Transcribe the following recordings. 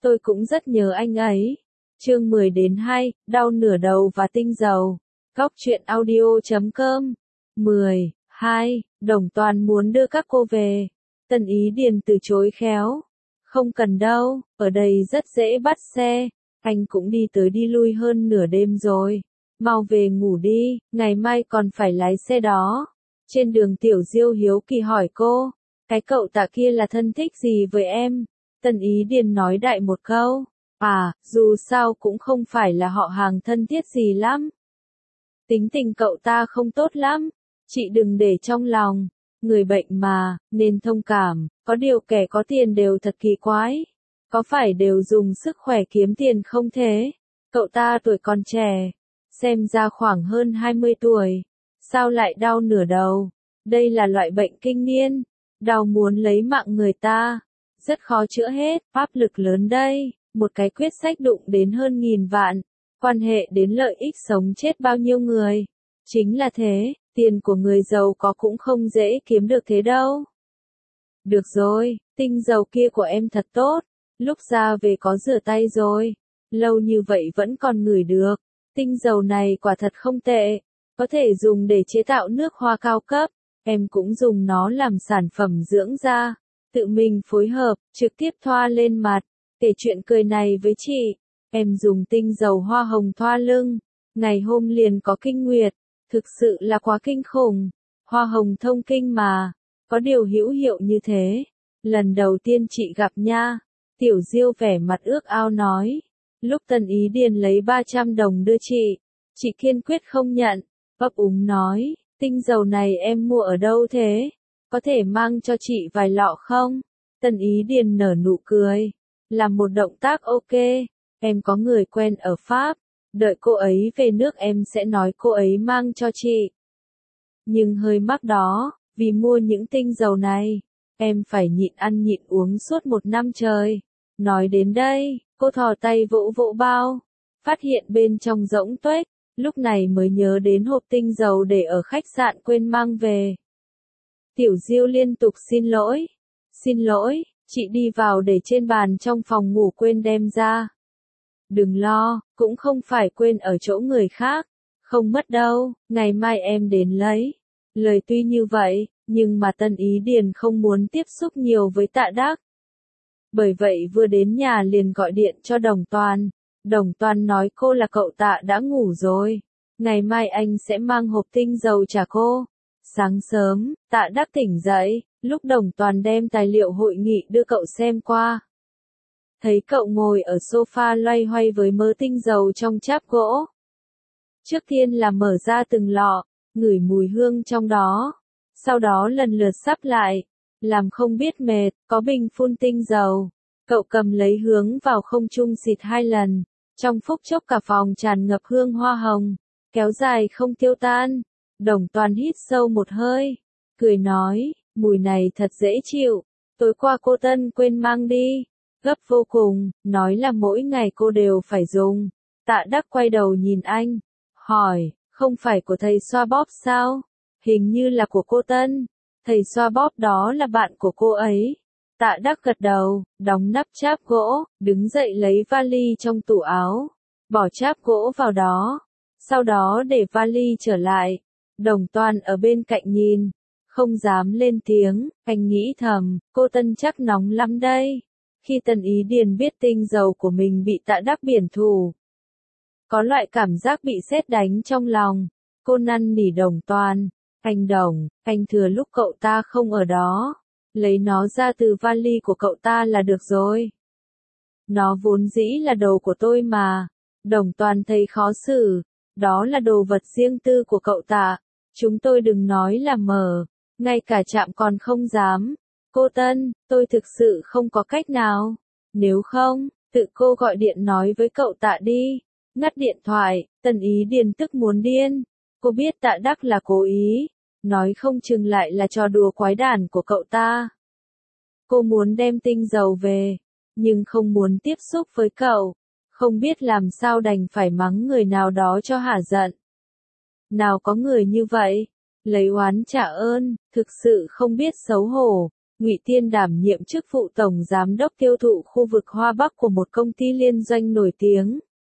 tôi cũng rất nhớ anh ấy. Chương 10-2, đau nửa đầu và tinh dầu. Góc truyện audio.com 12. Đồng Toàn muốn đưa các cô về. Tân Ý Điền từ chối khéo. Không cần đâu, ở đây rất dễ bắt xe. Anh cũng đi tới đi lui hơn nửa đêm rồi. Mau về ngủ đi, ngày mai còn phải lái xe đó. Trên đường Tiểu Diêu hiếu kỳ hỏi cô, cái cậu Tạ kia là thân thích gì với em? Tân Ý Điền nói đại một câu, dù sao cũng không phải là họ hàng thân thiết gì lắm. Tính tình cậu ta không tốt lắm, chị đừng để trong lòng, người bệnh mà, nên thông cảm, có điều kẻ có tiền đều thật kỳ quái. Có phải đều dùng sức khỏe kiếm tiền không thế? Cậu ta tuổi còn trẻ, xem ra khoảng hơn 20 tuổi. Sao lại đau nửa đầu? Đây là loại bệnh kinh niên, đau muốn lấy mạng người ta. Rất khó chữa hết, áp lực lớn đây, một cái quyết sách đụng đến hơn 1000 vạn, quan hệ đến lợi ích sống chết bao nhiêu người. Chính là thế, tiền của người giàu có cũng không dễ kiếm được thế đâu. Được rồi, tinh dầu kia của em thật tốt, lúc ra về có rửa tay rồi, lâu như vậy vẫn còn ngửi được. Tinh dầu này quả thật không tệ, có thể dùng để chế tạo nước hoa cao cấp, em cũng dùng nó làm sản phẩm dưỡng da, tự mình phối hợp, trực tiếp thoa lên mặt. Kể chuyện cười này với chị, em dùng tinh dầu hoa hồng thoa lưng, ngày hôm liền có kinh nguyệt, thực sự là quá kinh khủng, hoa hồng thông kinh mà, có điều hữu hiệu như thế, lần đầu tiên chị gặp nha. Tiểu Diêu vẻ mặt ước ao nói, lúc Tân Ý Điền lấy 300 đồng đưa chị kiên quyết không nhận, ấp úng nói, tinh dầu này em mua ở đâu thế, có thể mang cho chị vài lọ không? Tân Ý Điền nở nụ cười, làm một động tác ok, em có người quen ở Pháp, đợi cô ấy về nước em sẽ nói cô ấy mang cho chị. Nhưng hơi mắc đó, vì mua những tinh dầu này, em phải nhịn ăn nhịn uống suốt 1 năm trời. Nói đến đây, cô thò tay vỗ vỗ bao, phát hiện bên trong rỗng tuếch, lúc này mới nhớ đến hộp tinh dầu để ở khách sạn quên mang về. Tiểu Diêu liên tục xin lỗi, chị đi vào để trên bàn trong phòng ngủ quên đem ra. Đừng lo, cũng không phải quên ở chỗ người khác, không mất đâu, ngày mai em đến lấy. Lời tuy như vậy, nhưng mà Tân Ý Điền không muốn tiếp xúc nhiều với Tạ Đắc. Bởi vậy vừa đến nhà liền gọi điện cho Đồng Toàn. Đồng Toàn nói cô là cậu Tạ đã ngủ rồi, ngày mai anh sẽ mang hộp tinh dầu trả cô. Sáng sớm, Tạ Đắc tỉnh dậy, lúc Đồng Toàn đem tài liệu hội nghị đưa cậu xem qua. Thấy cậu ngồi ở sofa loay hoay với mớ tinh dầu trong cháp gỗ. Trước tiên là mở ra từng lọ, ngửi mùi hương trong đó, sau đó lần lượt sắp lại, làm không biết mệt, có bình phun tinh dầu. Cậu cầm lấy hướng vào không trung xịt 2 lần, trong phút chốc cả phòng tràn ngập hương hoa hồng, kéo dài không tiêu tan. Đồng Toàn hít sâu một hơi, cười nói, mùi này thật dễ chịu, tối qua cô Tân quên mang đi, gấp vô cùng, nói là mỗi ngày cô đều phải dùng. Tạ Đắc quay đầu nhìn anh, hỏi, không phải của thầy xoa bóp sao? Hình như là của cô Tân, thầy xoa bóp đó là bạn của cô ấy. Tạ Đắc gật đầu, đóng nắp cháp gỗ, đứng dậy lấy vali trong tủ áo, bỏ cháp gỗ vào đó, sau đó để vali trở lại. Đồng Toàn ở bên cạnh nhìn, không dám lên tiếng, anh nghĩ thầm, cô Tân chắc nóng lắm đây. Khi Tân Ý Điền biết tinh dầu của mình bị Tạ Đắc biển thủ, có loại cảm giác bị sét đánh trong lòng, cô năn nỉ Đồng Toàn, anh Đồng, anh thừa lúc cậu ta không ở đó, lấy nó ra từ vali của cậu ta là được rồi. Nó vốn dĩ là đồ của tôi mà. Đồng Toàn thấy khó xử, đó là đồ vật riêng tư của cậu Tạ, chúng tôi đừng nói là mở, ngay cả chạm còn không dám. Cô Tân, tôi thực sự không có cách nào, nếu không, tự cô gọi điện nói với cậu Tạ đi. Ngắt điện thoại, Tân Ý Điền tức muốn điên, cô biết Tạ Đắc là cố ý, nói không chừng lại là trò đùa quái đản của cậu ta. Cô muốn đem tinh dầu về, nhưng không muốn tiếp xúc với cậu, không biết làm sao đành phải mắng người nào đó cho hả giận. Nào có người như vậy, lấy oán trả ơn, thực sự không biết xấu hổ, Ngụy Tiên đảm nhiệm chức vụ tổng giám đốc tiêu thụ khu vực Hoa Bắc của một công ty liên doanh nổi tiếng.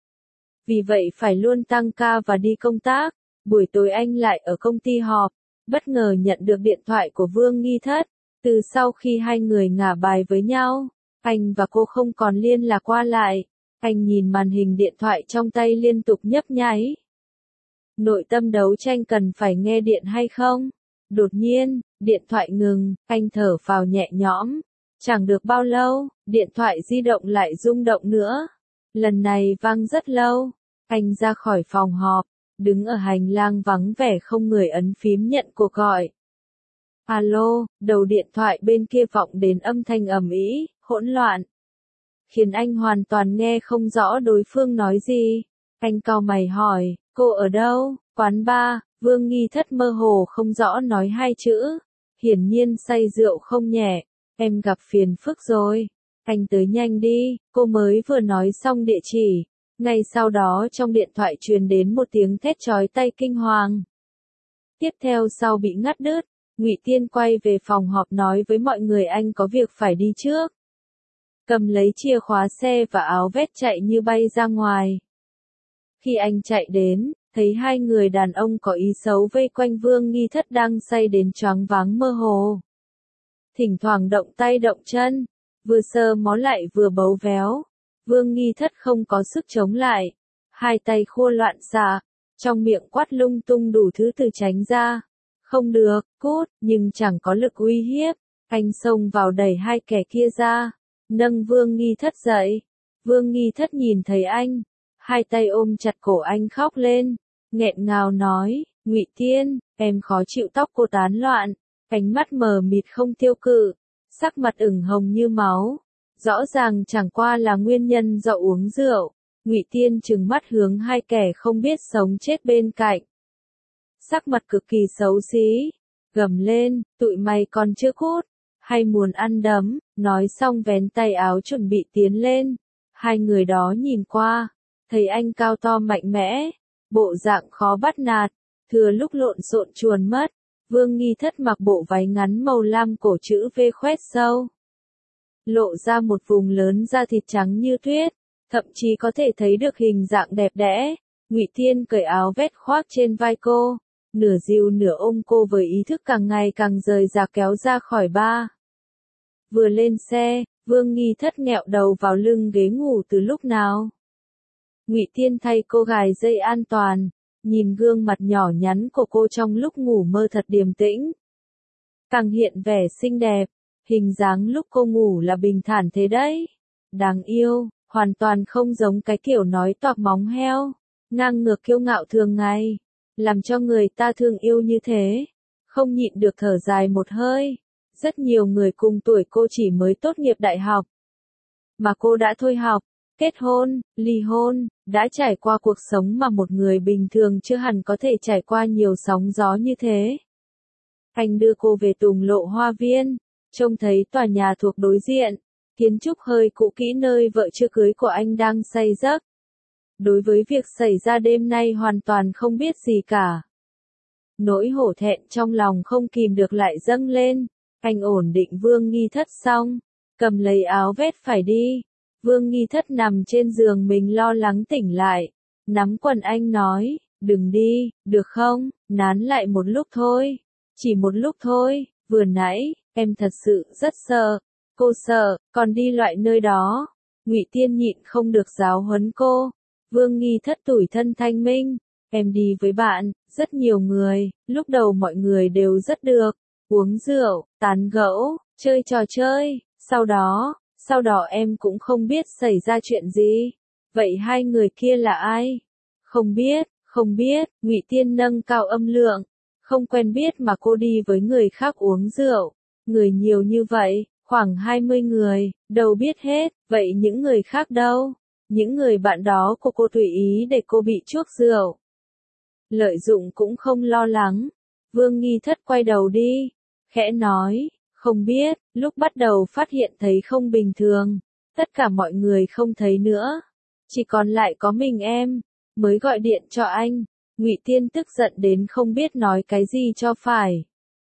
Vì vậy phải luôn tăng ca và đi công tác. Buổi tối anh lại ở công ty họp, bất ngờ nhận được điện thoại của Vương Nghi Thất. Từ sau khi hai người ngả bài với nhau, anh và cô không còn liên lạc qua lại. Anh nhìn màn hình điện thoại trong tay liên tục nhấp nháy. Nội tâm đấu tranh cần phải nghe điện hay không? Đột nhiên, điện thoại ngừng, anh thở phào nhẹ nhõm. Chẳng được bao lâu, điện thoại di động lại rung động nữa. Lần này vang rất lâu. Anh ra khỏi phòng họp, đứng ở hành lang vắng vẻ không người ấn phím nhận cuộc gọi. Alo, đầu điện thoại bên kia vọng đến âm thanh ầm ĩ, hỗn loạn, khiến anh hoàn toàn nghe không rõ đối phương nói gì. Anh cau mày hỏi, cô ở đâu? Quán bar. Vương Nghi Thất mơ hồ không rõ nói hai chữ, hiển nhiên say rượu không nhẹ. Em gặp phiền phức rồi. Anh tới nhanh đi. Cô mới vừa nói xong địa chỉ. Ngay sau đó trong điện thoại truyền đến một tiếng thét chói tai kinh hoàng. Tiếp theo sau bị ngắt đứt, Ngụy Tiên quay về phòng họp nói với mọi người anh có việc phải đi trước. Cầm lấy chìa khóa xe và áo vest chạy như bay ra ngoài. Khi anh chạy đến, thấy hai người đàn ông có ý xấu vây quanh Vương Nghi Thất đang say đến choáng váng mơ hồ. Thỉnh thoảng động tay động chân, vừa sờ mó lại vừa bấu véo. Vương Nghi Thất không có sức chống lại, hai tay khua loạn xạ, trong miệng quát lung tung đủ thứ từ tránh ra. Không được, cút, nhưng chẳng có lực uy hiếp. Anh xông vào đẩy hai kẻ kia ra, nâng Vương Nghi Thất dậy. Vương Nghi Thất nhìn thấy anh, hai tay ôm chặt cổ anh khóc lên, nghẹn ngào nói, Ngụy Tiên, em khó chịu tóc cô tán loạn, ánh mắt mờ mịt không tiêu cự, sắc mặt ửng hồng như máu. Rõ ràng chẳng qua là nguyên nhân do uống rượu. Ngụy Tiên trừng mắt hướng hai kẻ không biết sống chết bên cạnh. Sắc mặt cực kỳ xấu xí, gầm lên, tụi mày còn chưa cút, hay muốn ăn đấm, nói xong vén tay áo chuẩn bị tiến lên. Hai người đó nhìn qua, thấy anh cao to mạnh mẽ, bộ dạng khó bắt nạt, thừa lúc lộn xộn chuồn mất. Vương Nghi Thất mặc bộ váy ngắn màu lam cổ chữ V khoét sâu, lộ ra một vùng lớn da thịt trắng như tuyết, thậm chí có thể thấy được hình dạng đẹp đẽ. Ngụy Tiên cởi áo vest khoác trên vai cô, nửa dìu nửa ôm cô với ý thức càng ngày càng rời rạc kéo ra khỏi bar. Vừa lên xe, Vương Nghi Thất nghẹo đầu vào lưng ghế ngủ từ lúc nào. Ngụy Tiên thay cô gài dây an toàn, nhìn gương mặt nhỏ nhắn của cô trong lúc ngủ mơ thật điềm tĩnh. Càng hiện vẻ xinh đẹp, hình dáng lúc cô ngủ là bình thản thế đấy. Đáng yêu, hoàn toàn không giống cái kiểu nói toạc móng heo, ngang ngược kiêu ngạo thường ngày, làm cho người ta thương yêu như thế. Không nhịn được thở dài một hơi. Rất nhiều người cùng tuổi cô chỉ mới tốt nghiệp đại học, mà cô đã thôi học, kết hôn, ly hôn, đã trải qua cuộc sống mà một người bình thường chưa hẳn có thể trải qua nhiều sóng gió như thế. Anh đưa cô về Tùng Lộ Hoa Viên, trông thấy tòa nhà thuộc đối diện, kiến trúc hơi cũ kỹ nơi vợ chưa cưới của anh đang say giấc. Đối với việc xảy ra đêm nay hoàn toàn không biết gì cả. Nỗi hổ thẹn trong lòng không kìm được lại dâng lên. Anh ổn định Vương Nghi Thất xong, cầm lấy áo vest phải đi. Vương Nghi Thất nằm trên giường mình lo lắng tỉnh lại, nắm quần anh nói, đừng đi, được không, nán lại một lúc thôi, chỉ một lúc thôi, vừa nãy, em thật sự rất sợ, cô sợ, còn đi loại nơi đó. Ngụy Tiên nhịn không được giáo huấn cô. Vương Nghi Thất tủi thân thanh minh, em đi với bạn, rất nhiều người, lúc đầu mọi người đều rất được. Uống rượu, tán gẫu, chơi trò chơi, sau đó em cũng không biết xảy ra chuyện gì. Vậy hai người kia là ai? Không biết, Ngụy Tiên nâng cao âm lượng. Không quen biết mà cô đi với người khác uống rượu. Người nhiều như vậy, khoảng 20 người, đâu biết hết, vậy những người khác đâu? Những người bạn đó của cô tùy ý để cô bị chuốc rượu. Lợi dụng cũng không lo lắng. Vương Nghi Thất quay đầu đi, khẽ nói, không biết, lúc bắt đầu phát hiện thấy không bình thường, tất cả mọi người không thấy nữa, chỉ còn lại có mình em, mới gọi điện cho anh. Ngụy Tiên tức giận đến không biết nói cái gì cho phải.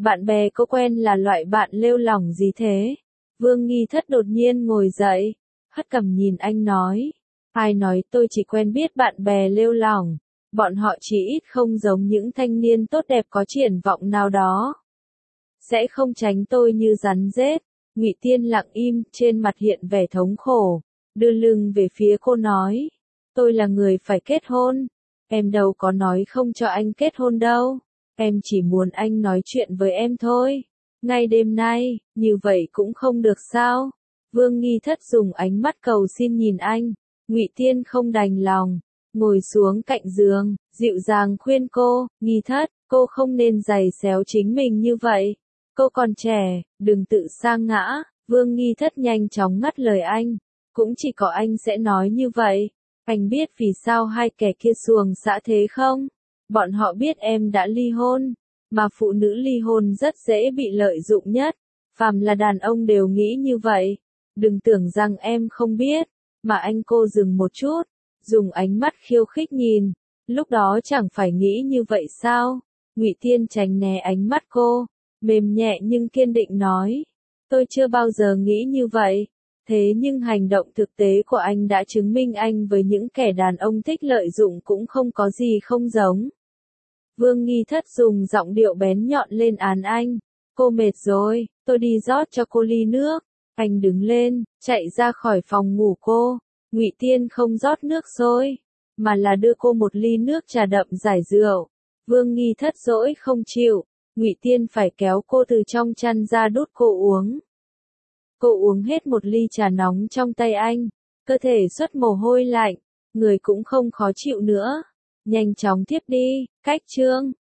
Bạn bè cô quen là loại bạn lêu lỏng gì thế? Vương Nghi Thất đột nhiên ngồi dậy, hất cằm nhìn anh nói. Ai nói tôi chỉ quen biết bạn bè lêu lỏng, bọn họ chỉ ít không giống những thanh niên tốt đẹp có triển vọng nào đó. Sẽ không tránh tôi như rắn rết. Ngụy Tiên lặng im, trên mặt hiện vẻ thống khổ, đưa lưng về phía cô nói. Tôi là người phải kết hôn. Em đâu có nói không cho anh kết hôn đâu. Em chỉ muốn anh nói chuyện với em thôi. Ngay đêm nay, như vậy cũng không được sao? Vương Nghi Thất dùng ánh mắt cầu xin nhìn anh. Ngụy Tiên không đành lòng, ngồi xuống cạnh giường, dịu dàng khuyên cô, Nghi Thất, cô không nên giày xéo chính mình như vậy. Cô còn trẻ, đừng tự sa ngã. Vương Nghi Thất nhanh chóng ngắt lời anh. Cũng chỉ có anh sẽ nói như vậy. Anh biết vì sao hai kẻ kia xuồng xã thế không? Bọn họ biết em đã ly hôn, mà phụ nữ ly hôn rất dễ bị lợi dụng nhất. Phàm là đàn ông đều nghĩ như vậy. Đừng tưởng rằng em không biết, mà anh. Cô dừng một chút, dùng ánh mắt khiêu khích nhìn. Lúc đó chẳng phải nghĩ như vậy sao? Ngụy Tiên tránh né ánh mắt cô, mềm nhẹ nhưng kiên định nói. Tôi chưa bao giờ nghĩ như vậy. Thế nhưng hành động thực tế của anh đã chứng minh anh với những kẻ đàn ông thích lợi dụng cũng không có gì không giống. Vương Nghi Thất dùng giọng điệu bén nhọn lên án anh. Cô mệt rồi, tôi đi rót cho cô ly nước. Anh đứng lên, chạy ra khỏi phòng ngủ cô. Ngụy Tiên không rót nước sôi, mà là đưa cô một ly nước trà đậm giải rượu. Vương Nghi Thất dỗi không chịu, Ngụy Tiên phải kéo cô từ trong chăn ra đút cô uống. Cô uống hết một ly trà nóng trong tay anh, cơ thể xuất mồ hôi lạnh, người cũng không khó chịu nữa. Nhanh chóng tiếp đi, cách chương.